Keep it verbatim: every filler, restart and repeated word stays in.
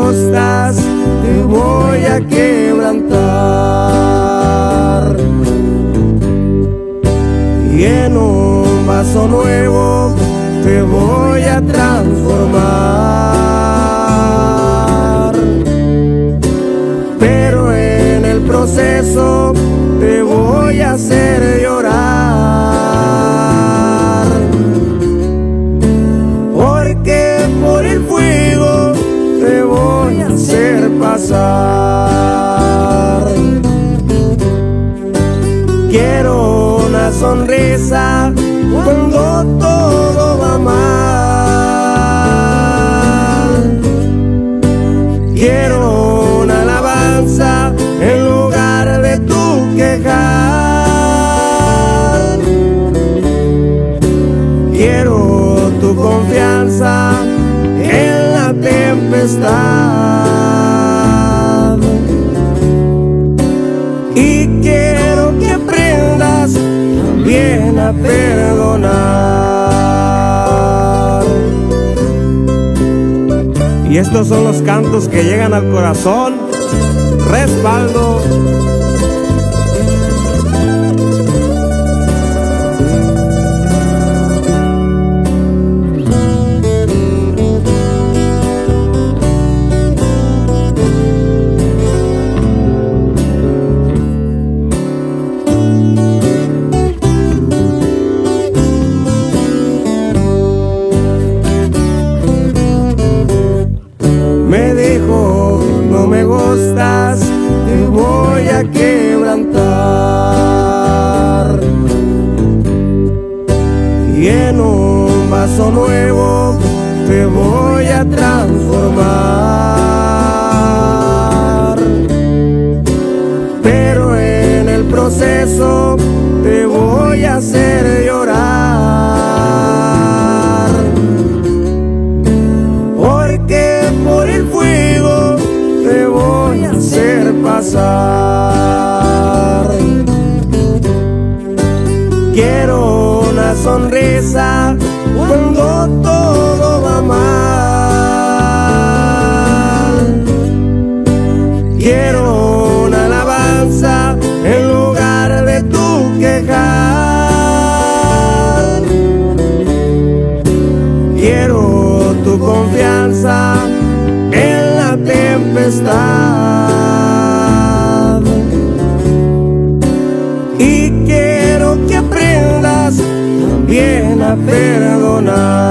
gustas, te voy a quebrantar. Y en un vaso nuevo te voy a transformar. Pero en el proceso te voy a hacer llorar. Porque por el fuego te voy a hacer pasar. Quiero una sonrisa cuando todo va mal. Quiero una alabanza en lugar de tu quejar. Quiero tu confianza en la tempestad. Y quiero que aprendas también a perdonar. Y estos son los cantos que llegan al corazón. Respaldo. Me dijo, no me gustas, te voy a quebrantar. Y en un vaso nuevo te voy a transformar. Pero en el proceso te voy a hacer llorar. Porque por el fuego te voy a hacer pasar. Quiero una sonrisa cuando todo va mal. Quiero una alabanza en lugar de tu quejar. Quiero tu confianza en la tempestad. Y quiero que aprendas también a perdonar.